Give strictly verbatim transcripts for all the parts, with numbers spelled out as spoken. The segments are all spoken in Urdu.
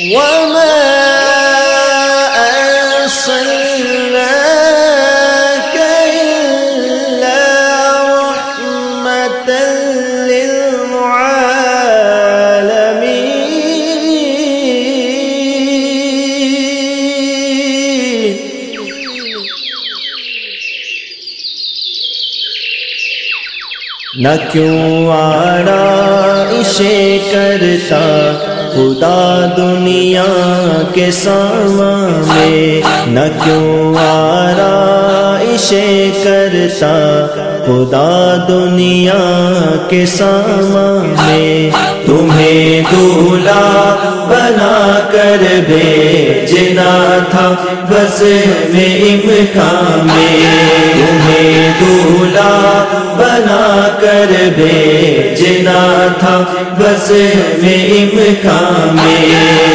وما أرسلناك إلا رحمة للعالمين. نہ کیوں آرائشیں کرتا خدا دنیا کے سامنے، نہ کیوں آرائشیں کرتا خدا دنیا کے سامنے. تمہیں دولہا بنا کر بھیجنا تھا بس میں امکان میں، تمہیں دولہا بنا کر بھیجنا تھا بس میں امکان میں.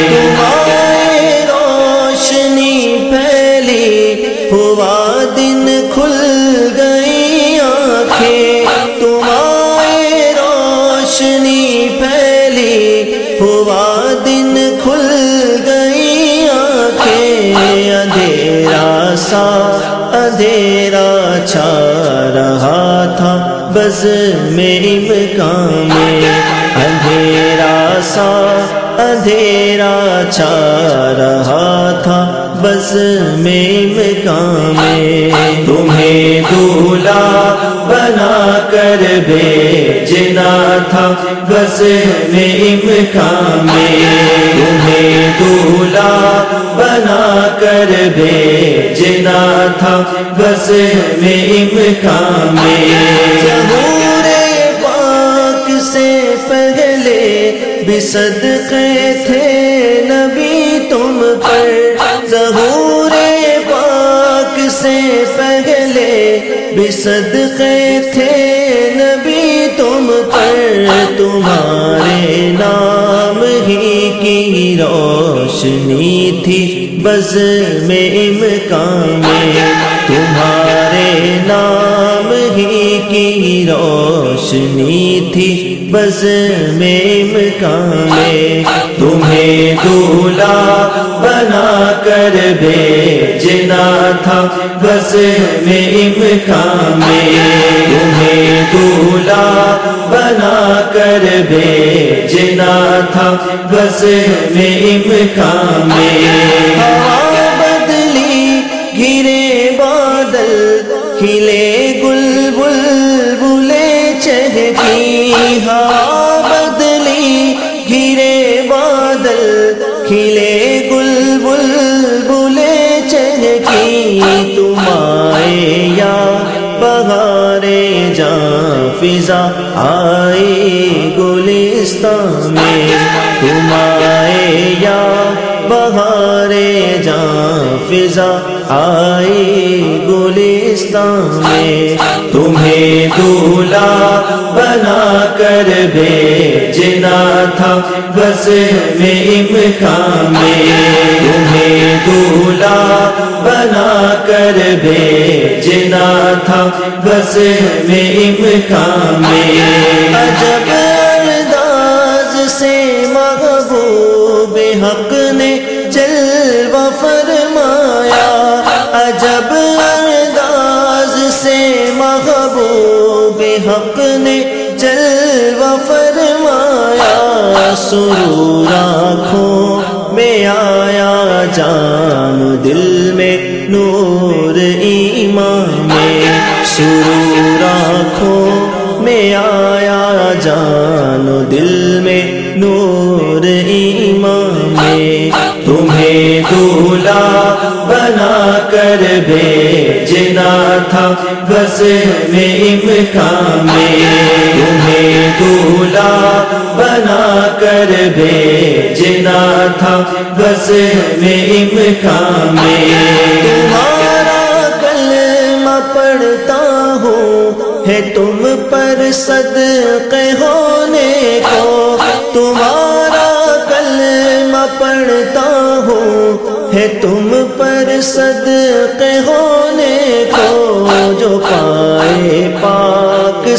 تمہاری روشنی پھیلی ہوا دن کھل گئی آنکھیں، تمہاری روشنی پھیلی ہوا دن کھل گئی آنکھیں. اندھیرا سا اندھیرا چھا رہا تھا بس میں امکان میں، اندھیرا سا اندھیرا چھا رہا تھا بس میں امکان میں. تمہیں دولہا بنا کر بھیجنا تھا بس میں امکان میں، تمہیں دولہا بنا کر بھیجنا تھا بس میں امکان میں. ظہور پاک سے پہلے بھی صدقے تھے نبی تم پر، ظہور پاک سے پہلے بھی صدقے تھے نبی تم پر. تمہارے نام ہی کی روشنی تھی بس میں امکان میں، تمہارے نام ہی کی روشنی تھی بس میں امکان میں. تمہیں دولہا بنا کر بھیجنا تھا بس میں امکان میں، تمہیں دولہا بنا کر بھیجنا تھا بس میں امکان میں. ہوا بدلی گرے بادل کھلے گل بلبلیں چہکی، ہوا بدلی گرے بادل کھلے گل بلبلیں چہکی. تم آئے یا بہار جاں فضا آئی گلستان میں، تم آئے یا بہار جاں فضا آئی گلستان میں. تمہیں دولہا بنا کر بھیجنا تھا بس میں امکان میں، تمہیں دولہا بنا کر بھیجنا تھا بس میں امکان میں. عجب انداز سے محبوب حق نے جلوہ فرمایا، عجب انداز سے محبوب حق نے جلوہ فرمایا. سرور آنکھوں میں آیا جان دل میں نور ایمان میں، سرور آنکھوں میں آیا جان دل میں نور ایمان میں. تمہیں دولہا بنا کر بھیجنا تھا بس میں امکان میں، تمہیں دولہا بنا کر بھیجنا تھا بس میں امکان میں. تمہارا کلمہ پڑھتا ہوں ہے تم پر صدقے ہونے کو، تمہارا کلمہ پڑھتا ہوں ہے تم پر صدقے ہونے کو. جو پائے پاک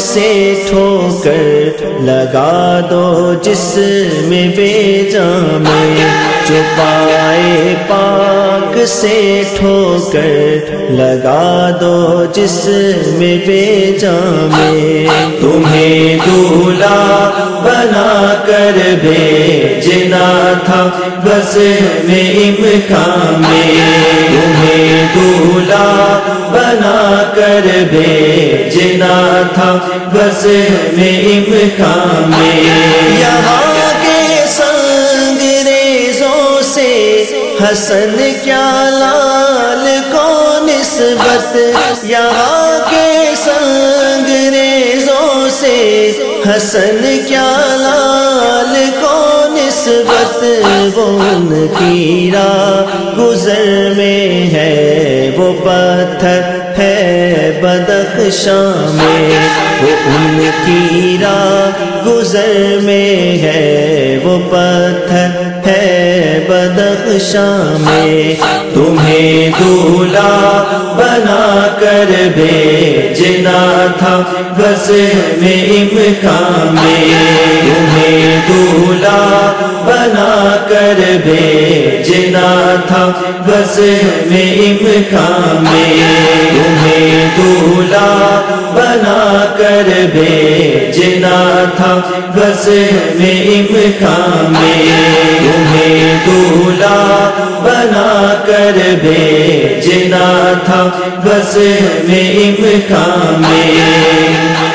سے ٹھوکر لگا دو جسم بے جان میں، چھپائے پاک سے ٹھوکر لگا دو جسم بے جان میں، تمہیں دولہا بنا کر بھیجنا تھا بس میں امکان میں، تمہیں دولہا بنا کر بھیجنا تھا بس میں امکان میں، یہاں کے سنگ ریزوں سے حسن کیا لال کو نسبت، یہاں کے سنگ ریزوں سے حسن کیا لال کو نسبت، وہ ان کی راہ گزر میں ہے وہ پتھر ہے بدخشاں میں، وہ ان کی راہ گزر میں ہے وہ پتھر ہے بدخشاں میں، تمہیں دولہا بنا کر بھیجنا تھا بس میں امکان میں، تمہیں دولہا بنا کر بھیجنا تھا بس میں امکان میں، تمہیں دولہا بنا کر بھیجنا تھا بس میں امکان میں، تمہیں دولہا بنا کر بھیجنا تھا بس میں امکان میں۔